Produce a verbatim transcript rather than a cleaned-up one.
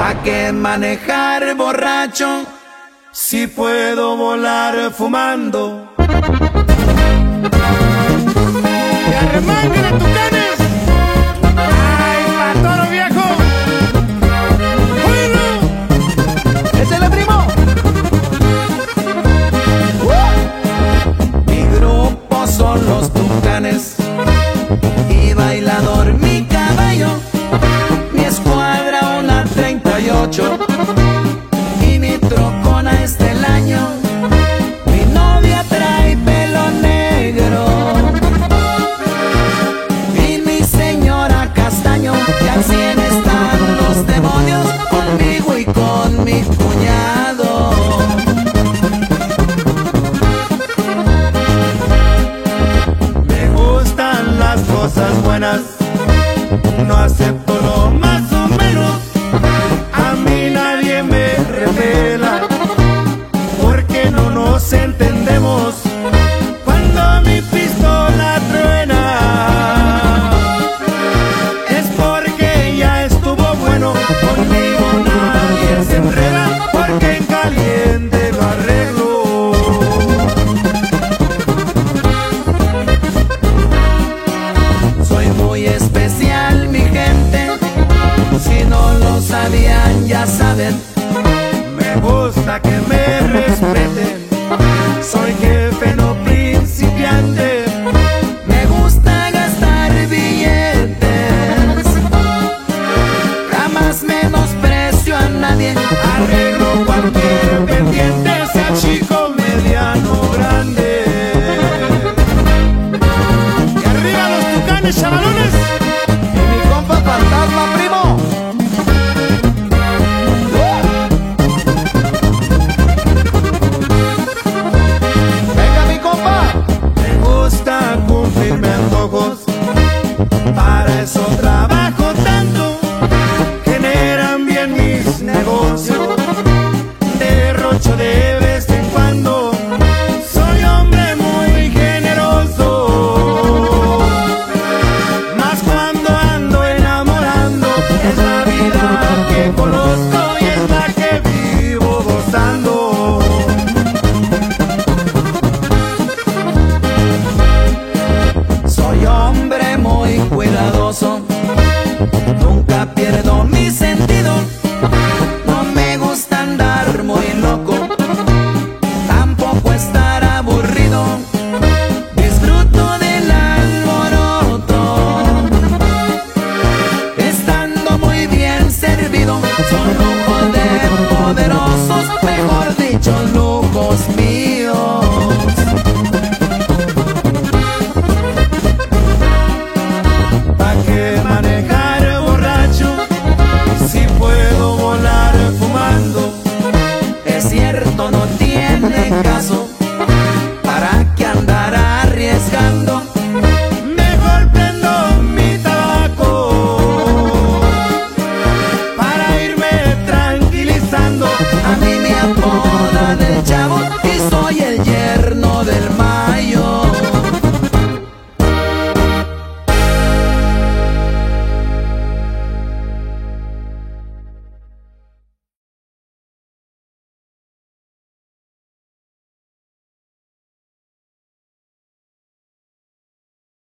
¿pa' qué manejar borracho si puedo volar fumando? ¡Y arremanguen tucanes! ¡Ay, pa' toro viejo! ¡Bueno! ¡Ese es el primo! ¡Uh! Mi grupo son los Tucanes y Bailador mi caballo, mi escuadra una treinta y ocho y mi trocona es del año. Mi novia trae pelo negro y mi señora castaño. Y al cien están los demonios conmigo y con mi cuñado. Me gustan las cosas buenas, no acepto